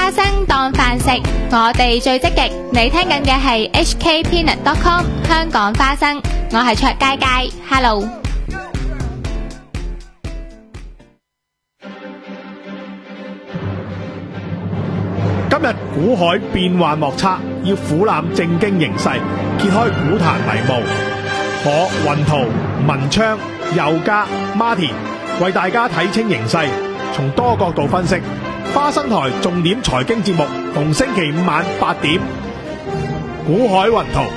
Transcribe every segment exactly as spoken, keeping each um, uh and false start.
花生當飯食，我哋最積極。你聽緊嘅係 H K Peanut dot com 香港花生，我係卓佳佳 ，Hello。 今日股海變幻莫測，要俯瞰政經形勢，揭開股壇迷霧。我雲圖、文昌、佑嘉、Martin 為大家睇清形勢，從多角度分析。花生台重點財經節目，逢星期五晚八點。股海雲圖，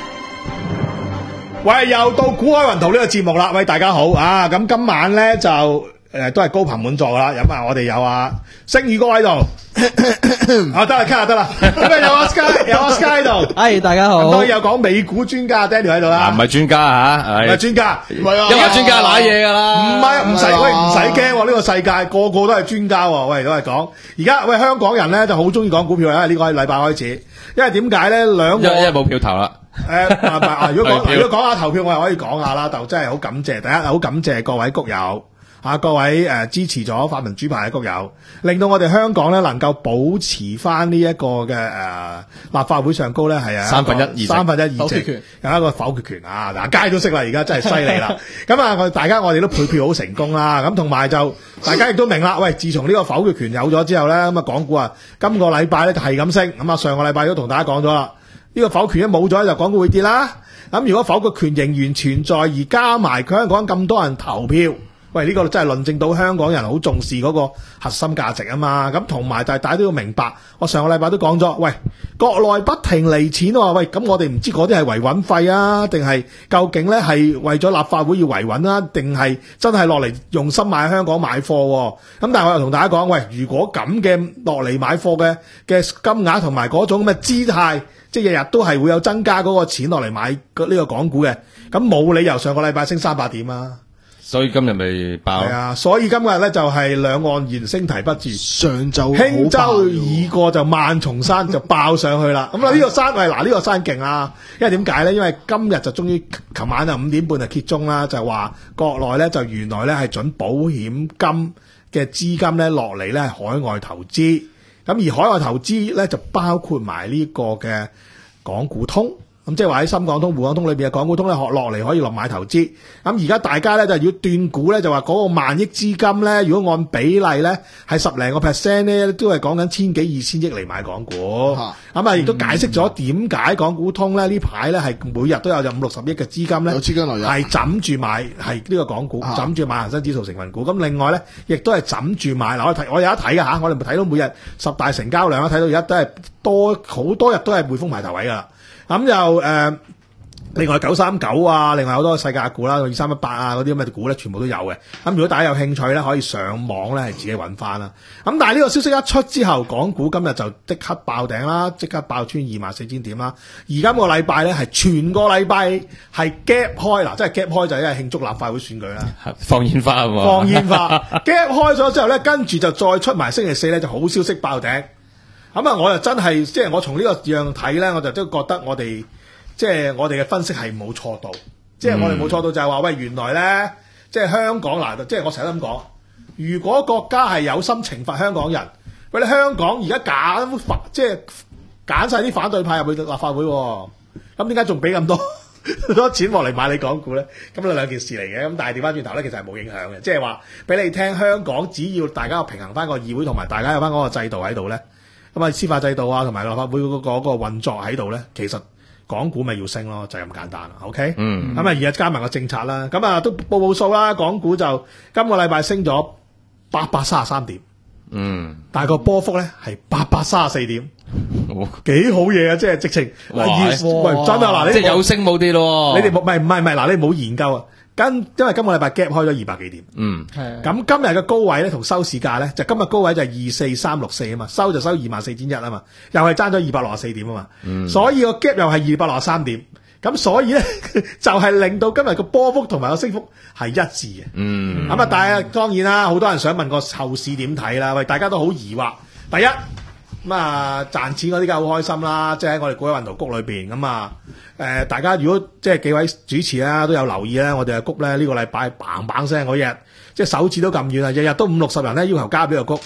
喂，又到股海雲圖呢個節目啦。喂，大家好啊！咁今晚咧就誒、呃、都係高朋滿座啦。咁啊，我哋有啊星宇哥喺度。啊得啦，卡下得啦，咁啊有阿 Sky 有阿 Sky 喺度， 係大家好。 咁當然有講美股專家 Daniel 喺度啦， 唔係專家吓， 唔係專家，唔係啊， 因為專家瀨嘢噶啦， 唔係唔使喂唔使驚喎，呢個世界個個都係專家喎，喂都係講，而家喂香港人咧就好中意講股票啦，呢個禮拜開始，因為點解咧兩個， 因為冇票投啦。 誒啊，如果講如果講下投票，我又可以講下啦，就真係好感謝，第一好感謝各位谷友。啊！各位誒、呃、支持咗泛民主派嘅谷友，令到我哋香港咧能夠保持翻呢一個嘅誒、呃、立法會上高咧係啊三分一議席， 三分一議席有一個否決權啊！嗱，街都識啦，而家真係犀利啦！咁啊，我大家我哋都配票好成功啦！咁同埋就大家亦都明啦，喂，自從呢個否決權有咗之後咧，咁啊港股啊，今個禮拜咧就係咁升，咁啊上個禮拜都同大家講咗啦，呢個否決一冇咗就港股會跌啦。咁如果否決權仍然存在，而加埋佢香港咁多人投票。喂，呢、這個真係論證到香港人好重視嗰個核心價值啊嘛！咁同埋就係大家都要明白，我上個禮拜都講咗，喂，國內不停嚟錢喎，喂，咁我哋唔知嗰啲係維穩費啊，定係究竟咧係為咗立法會要維穩啊，定係真係落嚟用心買香港買貨、啊？咁但係我又同大家講，喂，如果咁嘅落嚟買貨嘅嘅金額同埋嗰種咁嘅姿態，即係日日都係會有增加嗰個錢落嚟買呢個港股嘅，咁冇理由上個禮拜升三百點啊！ 所以今日咪爆係啊！所以今日咧就係兩岸猿聲啼不住， 上晝輕舟已過就萬重山就爆上去啦。咁啊呢個山喂嗱呢個山勁啊！因為點解咧？因為今日就終於琴晚就五點半就揭盅啦，就話國內咧就原來咧係準保險金嘅資金咧落嚟咧海外投資，咁而海外投資咧就包括埋呢個嘅港股通。咁即係話喺深港通、滬港通裏邊嘅港股通咧，學落嚟可以落買投資。咁而家大家咧就要斷估咧，就話嗰個萬億資金咧，如果按比例咧係十零個 percent 咧，都係講緊千幾二千億嚟買港股。咁啊，亦都解釋咗點解港股通咧呢排咧係每日都有就五六十億嘅資金咧， 有資金流入係枕住買係呢個港股，枕住買恒生指數成分股。咁另外咧，亦都係枕住買嗱，我睇我有得睇㗎嚇，我哋咪睇到每日十大成交量啦，睇到而家都係多好多日都係匯豐埋頭位㗎啦。咁又誒、呃，另外九三九啊，另外好多世界股啦，二三一八啊嗰啲咁嘅股咧，全部都有嘅。咁如果大家有興趣咧，可以上網咧係自己揾翻啦。咁但係呢個消息一出之後，港股今日就即刻爆頂啦，即刻爆穿二萬四千點啦。而今個禮拜咧係全個禮拜係 gap 開嗱，即係 gap 開就係因為慶祝立法會選舉啦， 放煙花啊嘛， 放煙花 gap 開咗之後咧，跟住就再出埋星期四咧就好消息爆頂。咁啊，我又真係即係我從呢個樣睇咧，我就都覺得我哋即係我哋嘅分析係冇錯到，即係我哋冇錯到就係話喂，原來咧即係香港嗱，即係我成日都咁講，如果國家係有心懲罰香港人，喂你香港而家揀反即係揀晒啲反對派入去立法會，咁點解仲俾咁多多錢落嚟買你港股咧？咁啊兩件事嚟嘅，咁但係調翻轉頭咧，其實係冇影響嘅，即係話俾你聽，香港只要大家平衡翻個議會同埋大家有翻嗰個制度喺度咧。咁啊，司法制度啊，同埋立法會嗰個嗰個運作喺度咧，其實港股咪要升咯，就係咁簡單啦。OK，嗯，咁啊，而家加埋個政策啦，咁啊都報報數啦，港股就今個禮拜升咗八百三十三點， 嗯， 但係個波幅咧係八百三十四點， 哦， 幾好嘢啊！即係直情，喂，真啊嗱，你即係有升冇跌咯， 你哋冇唔係唔係唔係嗱，你冇研究啊。跟因為今個禮拜 gap 開咗二百幾點， 嗯， 係。咁今日嘅高位咧同收市價咧，就今日高位就係二四三六四啊嘛，收就收二萬四千一啊嘛，又係爭咗二百六十四點啊嘛，嗯，所以個 gap 又係二百六十三點，咁所以咧就係令到今日個波幅同埋個升幅係一致嘅，嗯，咁啊，但係當然啦，好多人想問個後市點睇啦，喂，大家都好疑惑，第一。咁啊，賺錢嗰啲梗係好開心啦！即係喺我哋股海運圖谷裏邊咁啊，誒，大家如果即係幾位主持啦都有留意咧，我哋嘅谷咧呢個禮拜嘭嘭聲嗰日，即係手指都咁遠啊，日日都五六十人咧要求加俾個谷。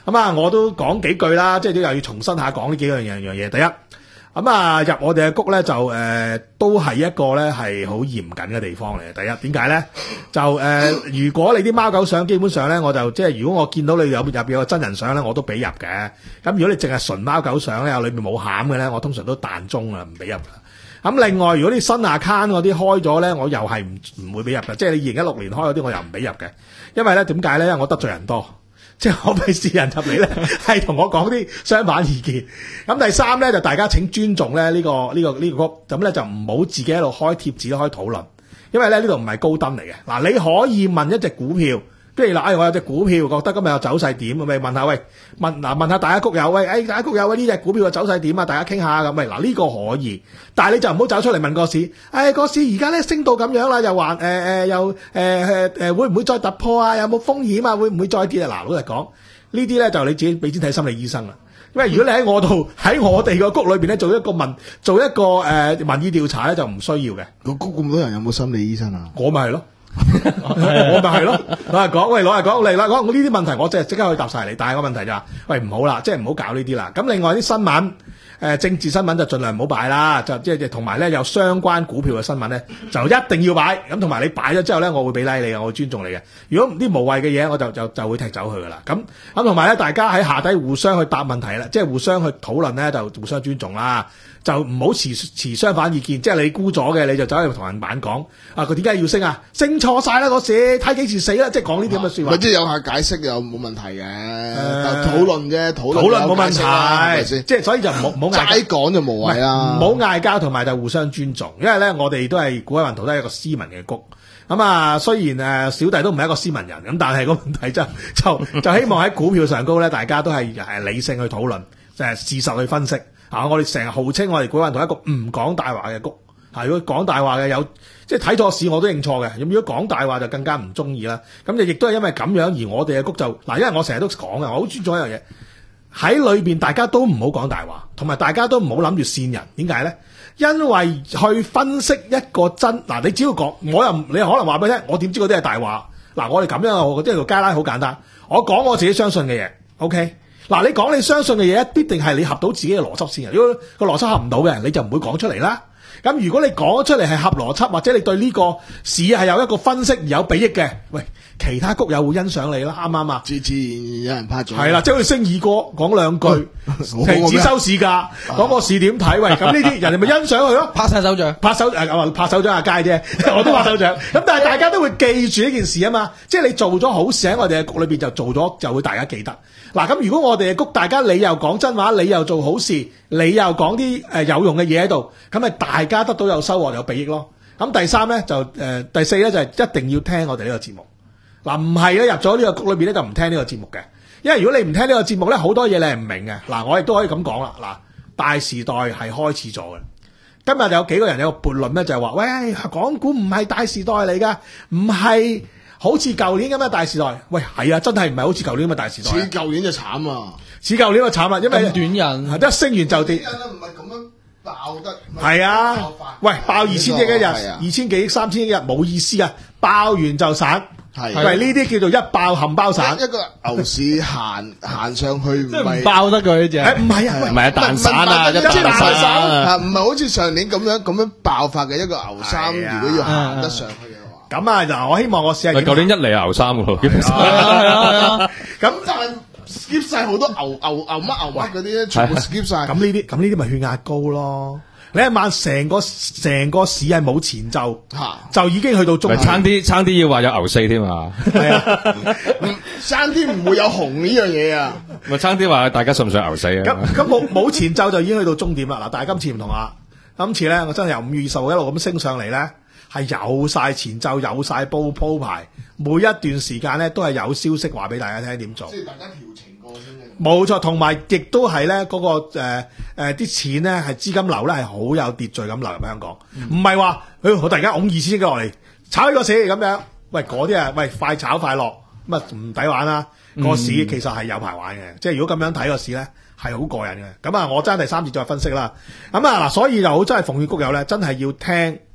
咁啊，我都講幾句啦，即係都又要重新下講呢幾樣樣樣嘢。第一，咁啊入我哋嘅谷咧就誒、呃、都係一個咧係好嚴謹嘅地方嚟嘅。第一點解咧？就誒、呃、如果你啲貓狗相基本上咧，我就即係如果我見到你有入邊有個真人相咧，我都俾入嘅。咁如果你淨係純貓狗相咧，有裏面冇餡嘅咧，我通常都彈鐘啊，唔俾入噶。咁另外，如果你新 account 嗰啲開咗咧，我又係唔唔會俾入嘅。即係你二零一六年開嗰啲，我又唔俾入嘅。因為咧點解咧？因為我得罪人多。即係我費事人入嚟咧，係同我講啲相反意見。咁第三咧就大家請尊重咧呢個呢個呢個谷，咁咧就唔好自己喺度開貼紙開討論，因為咧呢度唔係高登嚟嘅。嗱，你可以問一隻股票，譬如嗱，哎我有隻股票覺得今日有走勢點，咪問下喂，問嗱問下大家谷友，喂，誒大家谷友喂呢隻股票嘅走勢點啊？大家傾下咁，喂嗱呢個可以，但係你就唔好走出嚟問個市，誒個市而家咧升到咁樣啦，又話誒誒又誒誒誒會唔會再突破啊？有冇風險啊？會唔會再跌啊？嗱，老實講，呢啲咧就你自己俾錢睇心理醫生啦。因為如果你喺我度喺我哋個谷裏邊咧做一個問做一個誒、呃、民意調查咧，就唔需要嘅。 個谷咁多人有冇心理醫生啊？ 我咪係咯。我咪係咯，攞嚟講，喂，攞嚟講嚟啦，講我呢啲問題，我即係即刻可以答晒你。但係個問題就係、是，喂唔好啦，即係唔好搞呢啲啦。咁另外啲新聞，誒、呃、政治新聞就盡量唔好擺啦。就即係同埋咧有相關股票嘅新聞咧，就一定要擺。咁同埋你擺咗之後咧，我會俾 like 你嘅，我會尊重你嘅。如果啲無謂嘅嘢，我就就就會踢走佢噶啦。咁咁同埋咧，大家喺下底互相去答問題啦，即係互相去討論咧，就互相尊重啦。就唔好持持相反意見，即係你估咗嘅，你就走去同人版講啊！佢點解要升啊？升錯晒啦嗰時，睇幾時死啦！即係講呢啲咁嘅説話。 咪即係有下解釋又冇問題嘅，但討論啫，討論討論冇問題， 係咪先？ 即係所以就唔好唔好嗌齋講就無謂啦。 唔好嗌交，同埋就互相尊重，因為咧我哋都係古海雲圖都係一個斯文嘅谷。咁啊，雖然誒小弟都唔係一個斯文人，咁但係個問題就就就希望喺股票上高咧，大家都係誒理性去討論，就係事實去分析。啊！我哋成日號稱我哋古海雲圖一個唔講大話嘅谷。啊，如果講大話嘅有，即係睇錯市我都認錯嘅。咁如果講大話就更加唔中意啦。咁就亦都係因為咁樣而我哋嘅谷就嗱，因為我成日都講嘅，我好尊重一樣嘢，喺裏邊大家都唔好講大話，同埋大家都唔好諗住騙人。點解咧？因為去分析一個真嗱，你只要講，我又你又可能話俾你聽，我點知嗰啲係大話？嗱，我哋咁樣我覺得條街拉好簡單，我講我自己相信嘅嘢 ，OK。嗱，你講你相信嘅嘢，必定係你合到自己嘅邏輯先嘅。如果個邏輯合唔到嘅，你就唔會講出嚟啦。咁如果你講出嚟係合邏輯，或者你對呢個市係有一個分析而有裨益嘅，喂，其他谷友會欣賞你啦，啱唔啱啊？ 自自然有人拍咗。 係啦，即係好似星二哥講兩句，停止收市價，講個市點睇，喂，咁呢啲人哋咪欣賞佢咯， 拍晒手掌， 拍手誒，拍手掌阿佳啫，我都拍手掌。咁但係大家都會記住呢件事啊嘛，即係你做咗好事喺我哋嘅谷裏邊就做咗，就會大家記得。嗱，咁如果我哋嘅谷，大家你又講真話，你又做好事，你又講啲誒有用嘅嘢喺度，咁咪大家得到有收穫有裨益咯。咁第三咧就誒、呃、第四咧就係、是、一定要聽我哋呢個節目。嗱，唔係咧入咗呢個谷裏邊咧就唔聽呢個節目嘅，因為如果你唔聽呢個節目咧，好多嘢你係唔明嘅。嗱，我亦都可以咁講啦。嗱，大時代係開始咗嘅。今日有幾個人有個悖論咧，就係話：喂，港股唔係大時代嚟㗎，唔係。好似舊年咁嘅大時代，喂係啊，真係唔係好似舊年咁嘅大時代。 似舊年就慘啊！ 似舊年就慘啦，因為咁短人， 一升完就跌。 唔係咁樣爆得。 係啊，喂，爆二千億一日，二千幾億、三千億一日冇意思啊！爆完就散， 係喂呢啲叫做一爆冚包散。 一個牛市行行上去唔係即係唔爆得佢只。 誒唔係啊， 唔係啊，彈散啊，一彈散啊， 唔係好似上年咁樣咁樣爆發嘅一個牛三，如果要行得上去。 咁啊，嗱，我希望我試下。 喂，舊年一嚟牛三噶咯，基本上。 係啊係啊， 咁但係 skip 晒好多牛牛牛乜牛乜嗰啲咧，全部 skip 晒。 咁呢啲咁呢啲咪血壓高咯？你一晚成個成個市係冇前奏，就已經去到終點。 差啲差啲要話有牛四添啊！ 係啊， 爭啲唔會有紅呢樣嘢啊！ 咪差啲話大家信唔信牛四啊？ 咁咁冇冇前奏就已經去到終點啦！嗱，但係今次唔同啊，今次咧我真係由五月二十號一路咁升上嚟咧。係有晒前奏，有晒鋪鋪排，每一段時間咧都係有消息話俾大家聽點做。 即係大家調情過先嘅。 冇錯，同埋亦都係咧嗰個誒誒啲錢咧係資金流咧係好有秩序咁流入香港，唔係話誒我突然間拱二千億落嚟炒呢個市咁樣，喂嗰啲啊喂快炒快落咁啊唔抵玩啦！個市其實係有排玩嘅，即係如果咁樣睇個市咧係好過癮嘅。咁啊，我真係第三節再分析啦。咁啊嗱，所以就好真係奉勸谷友咧，真係要聽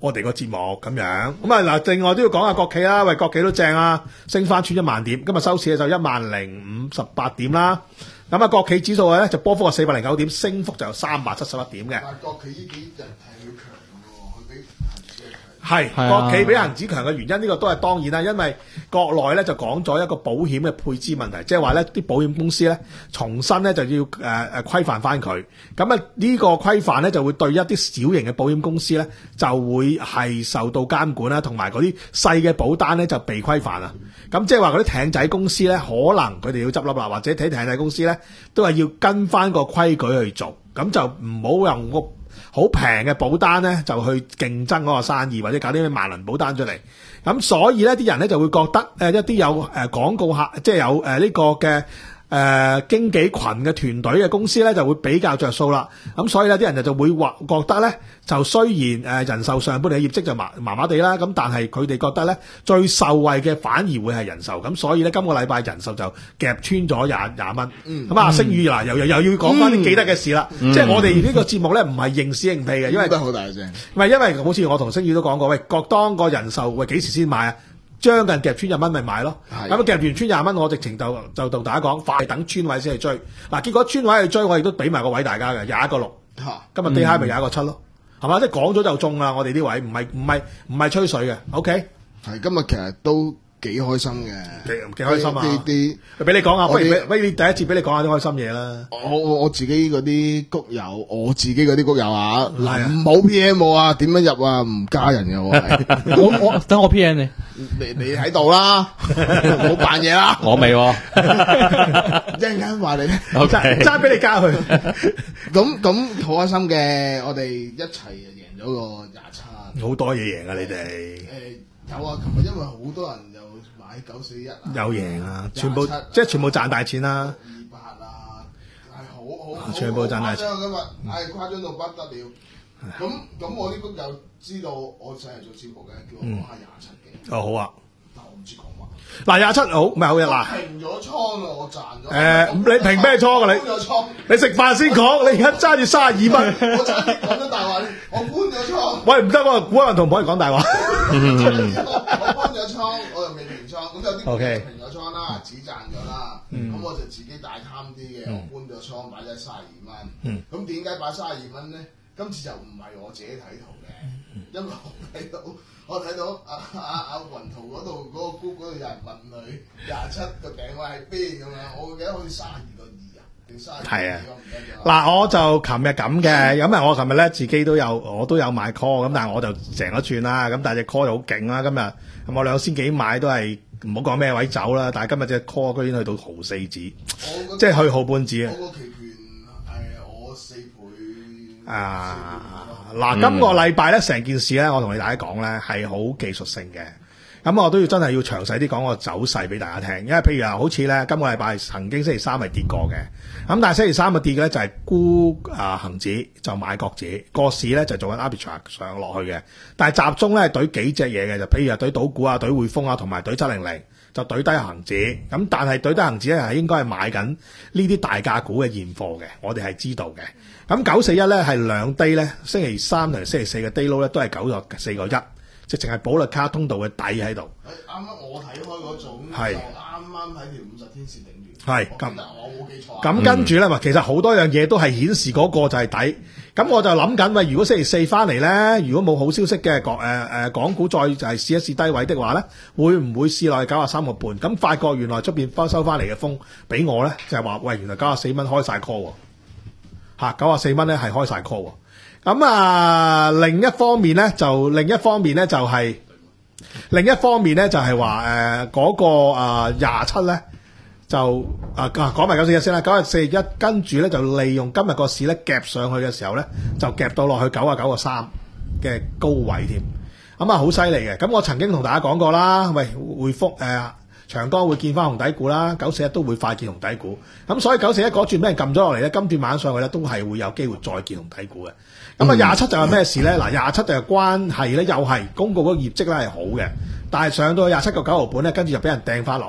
我哋個節目咁樣。咁啊嗱，另外都要講下國企啦，喂，國企都正啊，升翻穿一萬點，今日收市咧就一萬零五十八點啦。咁啊，國企指數咧就波幅係四百零九點，升幅就有三百七十一點嘅。 但係國企呢幾日係佢強喎，佢比恒指係強。 係係啊國企比恒指強嘅原因，呢、個都係當然啦，因為國內咧就講咗一個保險嘅配資問題，即係話咧啲保險公司咧重新咧就要誒誒規範翻佢，咁啊呢個規範咧就會對一啲小型嘅保險公司咧就會係受到監管啦，同埋嗰啲細嘅保單咧就被規範啊。咁即係話嗰啲艇仔公司咧，可能佢哋要執笠啦，或者睇艇仔公司咧都係要跟翻個規矩去做，咁就唔好用個好平嘅保單咧，就去競爭嗰個生意，或者搞啲咩萬能保單出嚟。咁所以咧，啲人咧就會覺得誒一啲有誒廣告客，即係有誒呢個嘅誒經紀群嘅團隊嘅公司咧，就會比較着數啦。咁所以咧，啲人就就會話覺得咧，就雖然誒人壽上半年嘅業績就麻麻麻地啦，咁但係佢哋覺得咧最受惠嘅反而會係人壽。咁所以咧，今個禮拜人壽就夾穿咗廿廿蚊。咁啊，星宇嗱又又又要講翻啲記得嘅事啦。即係我哋呢個節目咧，唔係認屎認屁嘅，因為都好大聲。 唔係因為好似我同星宇都講過，喂，各當個人壽喂幾時先買啊？將近夾穿廿蚊咪買咯， 係咁夾完穿廿蚊，我直情就就同大家講，快等穿位先去追。嗱，結果穿位去追，我亦都俾埋個位大家嘅，廿一個六。 嚇今日低 high 咪廿一個七咯，係嘛？即係講咗就中啦，我哋啲位唔係唔係唔係吹水嘅 ，OK？ 係今日其實都幾開心嘅， 幾幾開心啊！ 啲啲俾你講下，不如我哋俾俾你第一次俾你講下啲開心嘢啦。 我我我自己嗰啲谷友，我自己嗰啲谷友啊， 係啊唔好 P M 我啊，點樣入啊？唔加人嘅我係， 我我等我 P N 你， 你你喺度啦，唔好扮嘢啦， 我未喎。 一陣間話你咧， 爭爭俾你加佢， 咁咁好開心嘅，我哋一齊贏咗個廿七， 好多嘢贏啊！你哋誒有啊，琴日因為好多人又買九四一啊， 有贏啊，全部廿七即係全部賺大錢啦。 二八啊，係好好全部賺大錢好誇張今日，係誇張到不得了。咁咁我啲谷友知道我上嚟做節目嘅，叫我講下廿七嘅， 哦，好啊。 但我唔知講乜。 嗱，廿七好，唔係好嘅嗱。 平咗倉啦，我賺咗。 誒，咁你平咩倉啊你？ 搬咗倉， 你食飯先講，你而家揸住三十二蚊。 我差啲講咗大話，我搬咗倉。 喂，唔得喎，古人同唔可以講大話。 我搬咗倉，我又未平倉，咁有啲 OK 平咗倉啦，只賺咗啦。咁我就自己大貪啲嘅，我搬咗倉擺咗三十二蚊。咁點解擺三十二蚊咧？今次就唔係我自己睇圖嘅，因為我睇到我睇到阿阿阿雲圖嗰度嗰個 group 嗰度有人問佢廿七個頂位喺邊咁樣，我記得好似三十二個二啊，定三十二個二，我唔記得咗。 嗱，我就琴日咁嘅，咁啊，我琴日咧自己都有，我都有買 call，咁但係我就成咗轉啦，咁但係隻 call 又好勁啦，今日咁我兩千幾買都係唔好講咩位走啦，但係今日隻 call 居然去到毫四子，即我係去毫半子啊！ 我個期權係我四倍。 啊，嗱，今個禮拜咧成件事咧，我同你大家講咧係好技術性嘅，咁我都要真係要詳細啲講個走勢俾大家聽，因為譬如啊，好似咧今個禮拜曾經星期三係跌過嘅，咁但係星期三嘅跌嘅咧就係沽啊恆指就買國指，個市咧就做緊 arbitrage 上落去嘅，但係集中咧係懟幾隻嘢嘅，就譬如啊懟賭股啊、懟匯豐啊同埋懟七零零。就懟低恒指，咁但係懟低恒指咧係應該係買緊呢啲大價股嘅現貨嘅，我哋係知道嘅。咁九四一咧係兩低咧，星期三同星期四嘅低撈咧都係九個四個一，直情係保利卡通道嘅底喺度。 誒啱啱我睇開嗰種係就啱啱喺條五十天線頂住。 係咁我記得我冇記錯啊。 咁跟住咧，咪其實好多樣嘢都係顯示嗰個就係底。咁我就諗緊，喂，如果星期四翻嚟咧，如果冇好消息嘅港誒誒港股再就係試一試低位的話咧，會唔會試落去九十三個半？咁發覺原來出邊翻收翻嚟嘅風俾我咧，就係話，喂，原來九十四蚊開晒 call 喎，嚇九十四蚊咧係開晒 call 喎。咁啊，另一方面咧就另一方面咧就係、另一方面咧就係話誒嗰個啊廿七咧。就啊講埋九四一先啦，九四一跟住咧就利用今日個市咧夾上去嘅時候咧，就夾到落去九啊九個三嘅高位添，咁啊好犀利嘅。咁我曾經同大家講過啦，喂匯豐誒長江會見翻紅底股啦，九四一都會快見紅底股。咁所以九四一嗰轉俾人撳咗落嚟咧，今段晚上去咧都係會有機會再見紅底股嘅。咁啊廿七就係咩事咧？嗱廿七就係關係咧，又係公告嗰個業績咧係好嘅。但係上到去廿七個九毫半咧，跟住就俾人掟翻落去。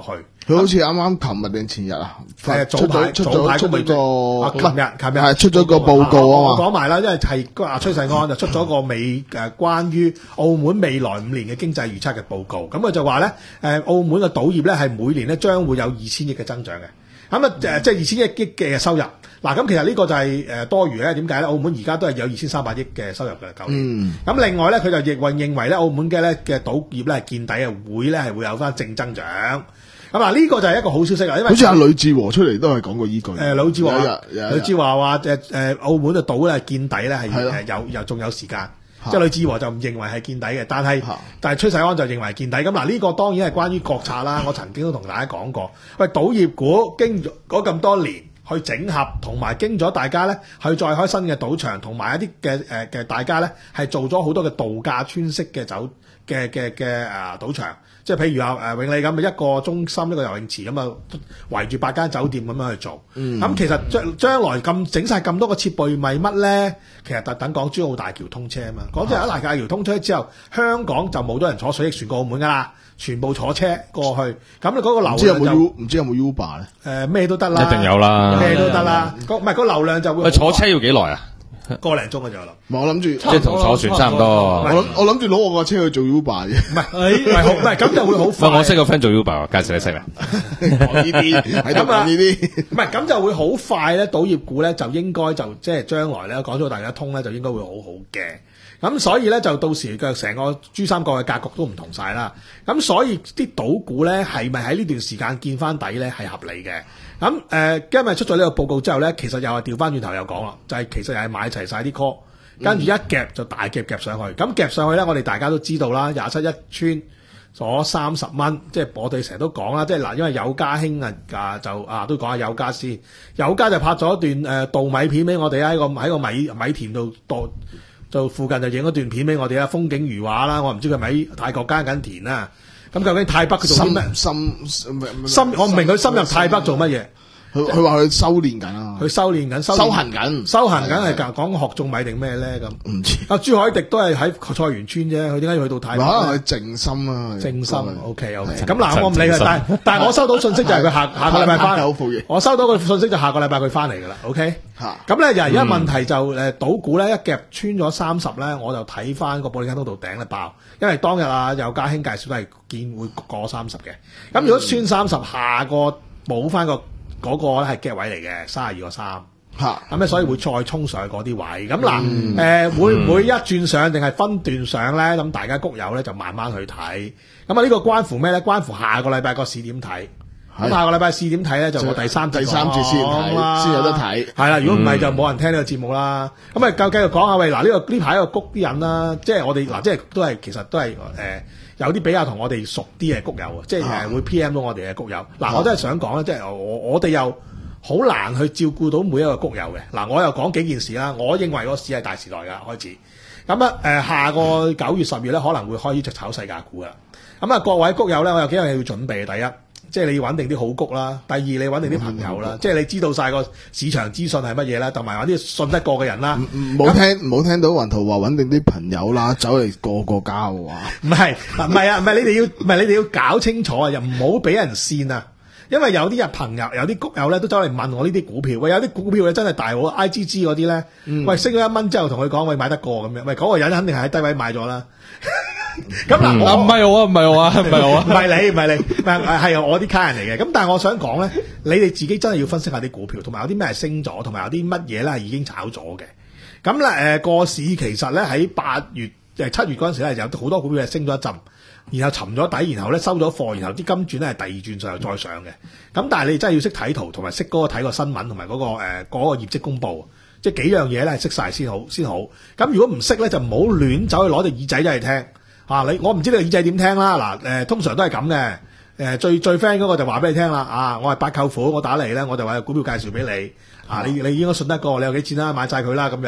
佢好似啱啱琴日定前日啊， 誒出早排咗出早排咗出咗個啊，琴日琴日係出咗個報告啊我嘛。 講埋啦，因為係阿崔世安就出咗個美誒關於澳門未來五年嘅經濟預測嘅報告，咁佢就話咧誒澳門嘅賭業咧係每年咧將會有二千億嘅增長嘅。咁啊誒，即係二千億嘅收入。嗱，咁其實呢個就係誒多餘咧。點解咧？澳門而家都係有二千三百億嘅收入嘅舊年。咁、嗯、另外咧，佢就亦認認為咧，澳門嘅咧嘅賭業咧係見底啊，會咧係會有翻正增長。咁啊，呢個就係一個好消息啊，因為好似阿呂志和出嚟都係講過依句。 誒，呂志和， 有一日有一日呂志和話誒誒，澳門嘅賭咧見底咧係係咯誒有有仲有時間。即係呂志和就唔認為係見底嘅，但係但係崔世安就認為係見底。咁嗱，呢個當然係關於國策啦。我曾經都同大家講過，喂，賭業股經咗嗰咁多年去整合，同埋經咗大家咧去再開新嘅賭場，同埋一啲嘅誒嘅大家咧係做咗好多嘅度假村式嘅酒嘅嘅嘅誒賭場。即係譬如話誒永利咁，一個中心一個游泳池咁啊，圍住八間酒店咁樣去做。咁、嗯、其實將將來咁整晒咁多個設備，咪乜咧？其實特等港珠澳大橋通車啊嘛。港珠澳大橋通車之後，香港就冇多人坐水翼船過澳門噶啦，全部坐車過去。咁你嗰個流量就唔知有冇 U 唔知有冇 Uber 咧？誒咩都得啦， 一定有啦， 咩都得啦。唔係個流量就會。 坐車要幾耐啊？ 個零鐘嘅就啦， 我諗住即係同坐船差唔多。 我我諗住攞我個車去做 Uber 啫， 唔係唔係好唔係咁就會好快。 我識個 friend 做 Uber，介紹你識啦。 講呢啲係咁啊，呢啲唔係咁就會好快咧。賭業股咧就應該就即係將來咧講咗大家通咧就應該會好好嘅。咁所以咧就到時嘅成個珠三角嘅格局都唔同晒啦。咁所以啲賭股咧係咪喺呢段時間見翻底咧係合理嘅？咁誒、呃，今日出咗呢個報告之後咧，其實又係調翻轉頭又講啦，就係、是、其實又係買齊晒啲 call，跟住一夾就大夾夾上去。咁夾上去咧，我哋大家都知道啦，廿七一穿咗三十蚊，即係我哋成日都講啦，即係嗱，因為有家興啊啊就啊都講下有家先，有家就拍咗一段誒稻、呃、米片俾我哋喺個喺個米米田度度就附近就影咗段片俾我哋啊，風景如畫啦，我唔知佢咪喺泰國耕緊田啊。咁究竟泰北佢做啲咩？ 深深深，我唔明佢深入泰北做乜嘢？ 佢佢話佢修練緊啊！ 佢修練緊，修行緊， 修行緊係講學種米定咩咧？咁唔知。 阿朱凱迪都係喺菜園村啫，佢點解要去到泰北？ 可能係靜心啊！ 靜心 ，OK OK。咁嗱，我唔理佢，但係但係我收到信息就係佢下下個禮拜翻。我收到個信息就下個禮拜佢翻嚟㗎啦。OK。嚇。咁咧，而家問題就誒賭股咧一夾穿咗三十咧，我就睇翻個保利加通道頂咧爆，因為當日啊有家興介紹都係見會過三十嘅。咁如果穿三十，下個冇翻個。嗰個咧係 gap 位嚟嘅，三十二個三，咁咧所以會再衝上去嗰啲位。咁嗱，誒、嗯呃、會唔會一轉上定係分段上咧？咁大家谷友咧就慢慢去睇。咁啊呢個關乎咩咧？關乎下個禮拜個市點睇。咁下個禮拜市點睇咧？就我第三第三節先睇，先有得睇。係啦，如果唔係就冇人聽呢個節目啦。咁啊繼繼續講下喂，嗱呢、呢個呢排個谷啲人啦，即係我哋嗱，即係都係其實都係誒。呃有啲比較同我哋熟啲嘅谷友啊，即係誒會 P M 到我哋嘅谷友。嗱，我都係想講咧，即係我我哋又好難去照顧到每一個谷友嘅。嗱，我又講幾件事啦。我認為個市係大時代㗎開始。咁啊誒，下個九月十月咧可能會開始就炒世界股㗎。咁啊，各位谷友咧，我有幾樣嘢要準備。第一，即係你要穩定啲好谷啦；第二，你穩定啲朋友啦，即係你知道晒個市場資訊係乜嘢啦，同埋揾啲信得過嘅人啦。 唔好聽唔好聽到雲圖話穩定啲朋友啦，走嚟個個交嘅話， 唔係唔係啊，唔係你哋要唔係你哋要搞清楚啊，又唔好俾人跣啊。因為有啲人朋友有啲谷友咧都走嚟問我呢啲股票，喂有啲股票咧真係大好 I G G 嗰啲咧，嗯、喂升咗一蚊之後同佢講喂買得過咁樣，喂嗰、嗰個人肯定係喺低位買咗啦。咁嗱，我唔係我啊，唔係我啊，唔係我啊， 唔係你，唔係你，係係我啲客人嚟嘅。咁但係我想講咧，你哋自己真係要分析下啲股票，同埋有啲咩係升咗，同埋有啲乜嘢咧係已經炒咗嘅。咁咧誒個市其實咧喺八月誒七月嗰陣時咧有好多股票係升咗一陣，然後沉咗底，然後咧收咗貨，然後啲金轉咧係第二轉上又再上嘅。咁但係你真係要識睇圖，同埋識嗰個睇個新聞，同埋嗰個誒嗰、呃嗰個業績公佈，即係幾樣嘢咧識晒先好先好。咁如果唔識咧，就唔好亂走去攞隻耳仔嚟聽。啊！你我唔知你個耳仔點聽啦。嗱，誒通常都係咁嘅。誒最最 friend 嗰個就話俾你聽啦。啊，我係八舅父，我打嚟咧，我就話有股票介紹俾你。啊，你你應該信得過，你有幾錢啦，買晒佢啦咁樣。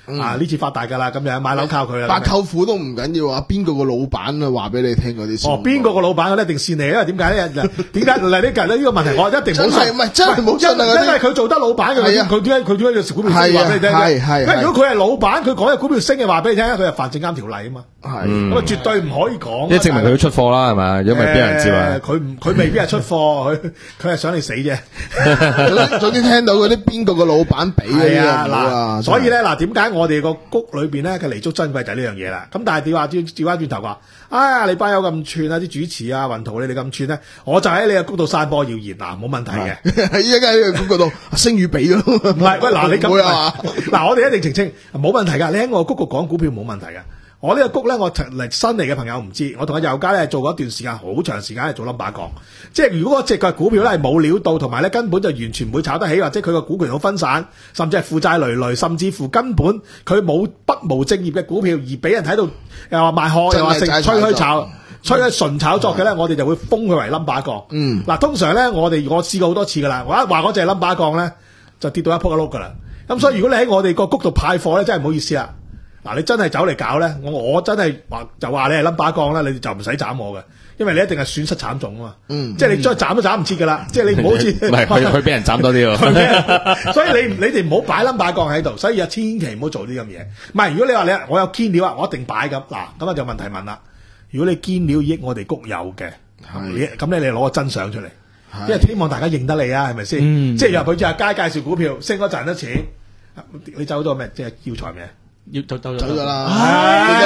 啊呢次發達㗎啦，咁樣買樓靠佢啦。 八舅父都唔緊要啊，邊個個老闆啊話俾你聽嗰啲先。 哦，邊個個老闆我一定線你，因為點解咧？點解嗱？呢個呢個問題我一定冇信， 唔係真係冇信啊！ 因為佢做得老闆嘅，佢點解佢點解要股票升話俾你聽？ 係係因為如果佢係老闆，佢講嘅股票升嘅話俾你聽，佢係犯證監條例啊嘛。 係咁啊，絕對唔可以講。 即係證明佢要出貨啦，係咪？因為俾人知啊。 佢唔佢未必係出貨，佢佢係想你死啫。 總之聽到嗰啲邊個個老闆俾嘅嘢嗱，所以咧嗱，點解我哋個谷裏邊咧嘅彌足珍貴就係呢樣嘢啦。咁但係調話調調翻轉頭話，啊你班友咁串啊，啲主持啊、雲圖你哋咁串咧，我就喺你個谷度散播謠言嗱，冇問題嘅。 依家喺呢個谷嗰度聲譽比咯， 唔係喂嗱，你咁啊嗱，我哋一定澄清，冇問題㗎。你喺我谷度講股票冇問題㗎。我呢個谷咧，我嚟新嚟嘅朋友唔知，我同阿友家咧做過一段時間，好長時間係做冧把講。即係如果嗰隻個股票咧係冇料到，同埋咧根本就完全唔會炒得起，或者佢個股權好分散，甚至係負債累累，甚至乎根本佢冇不務正業嘅股票，而俾人睇到又話賣殼，又話成吹噓炒，吹噓純炒作嘅咧，我哋就會封佢為冧把講。嗯，嗱，通常咧我哋我試過好多次噶啦，我一話嗰隻冧把講咧，就跌到一仆一碌噶啦。咁所以如果你喺我哋個谷度派貨咧，真係唔好意思啦。嗱，你真係走嚟搞咧，我我真係話就話你係冧把鋼啦，你就唔使斬我嘅，因為你一定係損失慘重啊嘛。嗯，即係你再斬都斬唔切噶啦，即係你唔好似唔係佢佢俾人斬多啲喎。 所以你你哋唔好擺冧把鋼喺度，所以啊千祈唔好做呢咁嘢。唔係，如果你話你我有堅料啊，我一定擺咁。嗱，咁啊就問題問啦。如果你堅料益我哋谷友嘅，咁你你攞個真相出嚟，因為希望大家認得你啊，係咪先？即係入去就係街介紹股票，升咗賺得錢，你走咗咩？即係叫財咩？ 要走走走咗啦， 唉，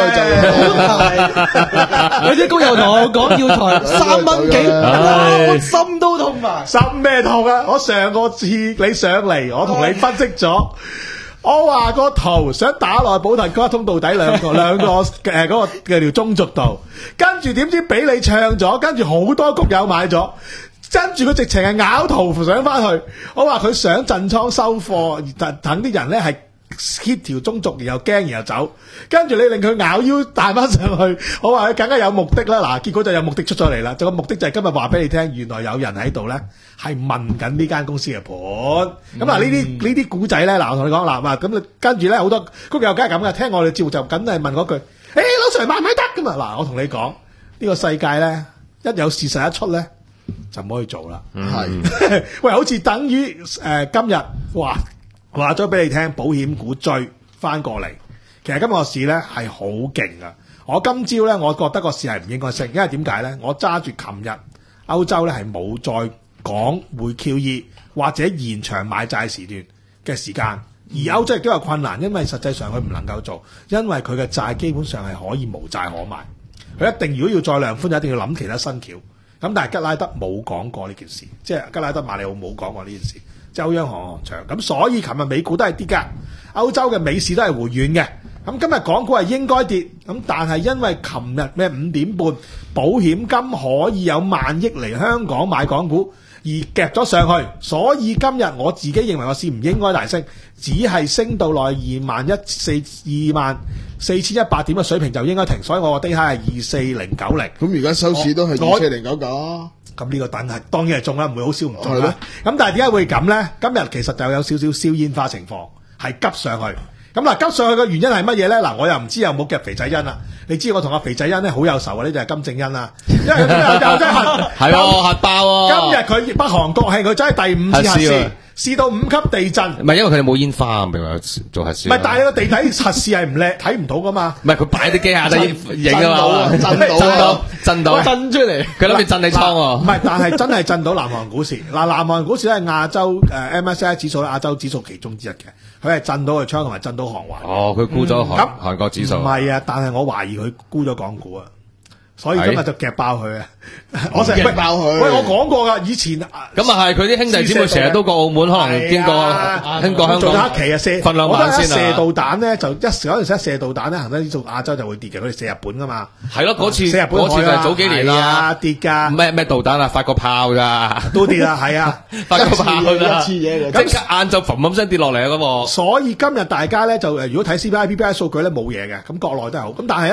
有啲工友同我講要財三蚊幾，我心都痛埋。 心咩痛啊？我上個次你上嚟，我同你分析咗，我話個圖想打落寶騰溝通到底兩個兩個誒嗰個嘅條中軸度，跟住點知俾你唱咗，跟住好多谷友買咗。跟住佢直情係咬圖上翻去，我話佢想震倉收貨，等等啲人咧係 hit 條中軸，然後驚然後走，跟住你令佢咬腰彈翻上去，我話佢更加有目的啦。嗱，結果就有目的出咗嚟啦。就個目的就係今日話俾你聽，原來有人喺度咧係問緊呢間公司嘅盤。咁啊呢啲呢啲古仔咧，嗱我同你講嗱，咁跟住咧好多谷友梗係咁嘅，聽我哋節目就梗係問嗰句，誒老 Sir 買唔買得㗎嘛？嗱，我同你講呢個世界咧，一有事實一出咧。就唔可以做啦，係、嗯、喂，好似等於誒、呃、今日話話咗俾你聽，保險股追翻過嚟，其實今日個市咧係好勁噶。我今朝咧，我覺得個市係唔應該升，因為點解咧？我揸住琴日歐洲咧係冇再講會 Q E 或者延長買債時段嘅時間，而歐洲亦都有困難，因為實際上佢唔能夠做，因為佢嘅債基本上係可以無債可賣，佢一定如果要再量寬，就一定要諗其他新橋。咁但係吉拉德冇講過呢件事，即係吉拉德馬里奧冇講過呢件事，即係歐央行行長。咁所以琴日美股都係跌㗎，歐洲嘅美市都係回軟嘅。咁今日港股係應該跌，咁但係因為琴日咩五點半保險金可以有萬億嚟香港買港股而夾咗上去，所以今日我自己認為個市唔應該大升，只係升到來二萬一四二萬四千一百點嘅水平就應該停，所以我個低下係二四零九零。 咁而家收市都係二四零九九。 咁呢個等係當然係中啦，唔會好少唔中啦。咁但係點解會咁咧？今日其實就有少少燒煙花情況，係急上去。咁嗱，急上去嘅原因係乜嘢咧？嗱，我又唔知有冇夾肥仔恩啦。你知我同阿肥仔恩咧好有仇啊！呢就係金正恩啦，因為佢又真係核係喎核爆喎。 今日佢北韓國慶佢真係第五次核試，試到五級地震。 唔係因為佢哋冇煙花，明唔明做核試？ 唔係，但係個地底核試係唔叻，睇唔到噶嘛。 唔係佢擺啲機械都影啊嘛， 震到震到震到震出嚟。 佢諗住震你倉喎。 唔係，但係真係震到南韓股市。嗱，南韓股市咧係亞洲誒 M S C I 指數亞洲指數其中之一嘅，佢係震到個倉同埋震到韓環。 哦，佢沽咗韓韓國指數。 唔係啊，但係我懷疑佢沽咗港股啊。所以今日就夾爆佢啊！我成日夾爆佢。 喂，我講過噶，以前咁啊係，佢啲兄弟姊妹成日都過澳門，可能經過經過香港。 做咗一期啊，射分兩晚先啊！ 射導彈咧，就一嗰陣時一射導彈咧，行得做亞洲就會跌嘅，佢哋射日本噶嘛。 係咯，嗰次射日本嗰次就係早幾年啦， 跌㗎。 咩咩導彈啊，發個炮㗎， 都跌啦，係啊， 發個炮㗎， 一次嘢嚟。 即刻晏晝嘭嘭聲跌落嚟啊！嗰個。 所以今日大家咧就誒，如果睇 C P I、P P I 數據咧冇嘢嘅，咁國內都係好。咁但係咧。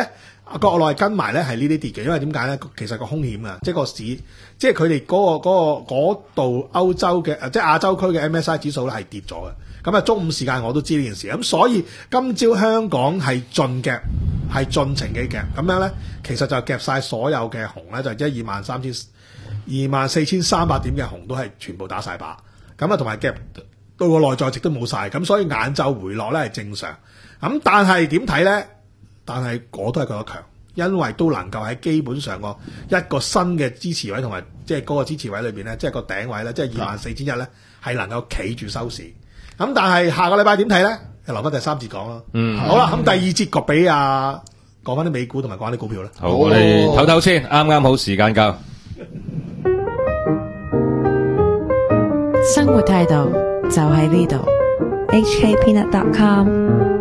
國內跟埋咧係呢啲跌嘅，因為點解咧？其實個風險啊，即係個市，即係佢哋嗰個嗰、個嗰度歐洲嘅即係亞洲區嘅 M S I 指數咧係跌咗嘅。咁啊，中午時間我都知呢件事，咁所以今朝香港係盡夾，係盡情嘅夾，咁樣咧，其實就夾晒所有嘅紅咧，就即係二萬三千、二萬四千三百點嘅紅都係全部打晒靶，咁啊，同埋夾到個內在值都冇晒，咁所以晏晝回落咧係正常。咁但係點睇咧？但係我都係覺得強，因為都能夠喺基本上個一個新嘅支持位同埋即係嗰個支持位裏邊咧，即係個頂位咧，即係二萬四千一咧，係能夠企住收市。咁但係下個禮拜點睇咧？就留翻第三節講咯。嗯，好啦，咁第二節局俾阿講翻啲美股同埋講翻啲股票啦。 好，我哋唞唞先，啱啱好時間夠。 生活態度就喺呢度。H K Peanut dot com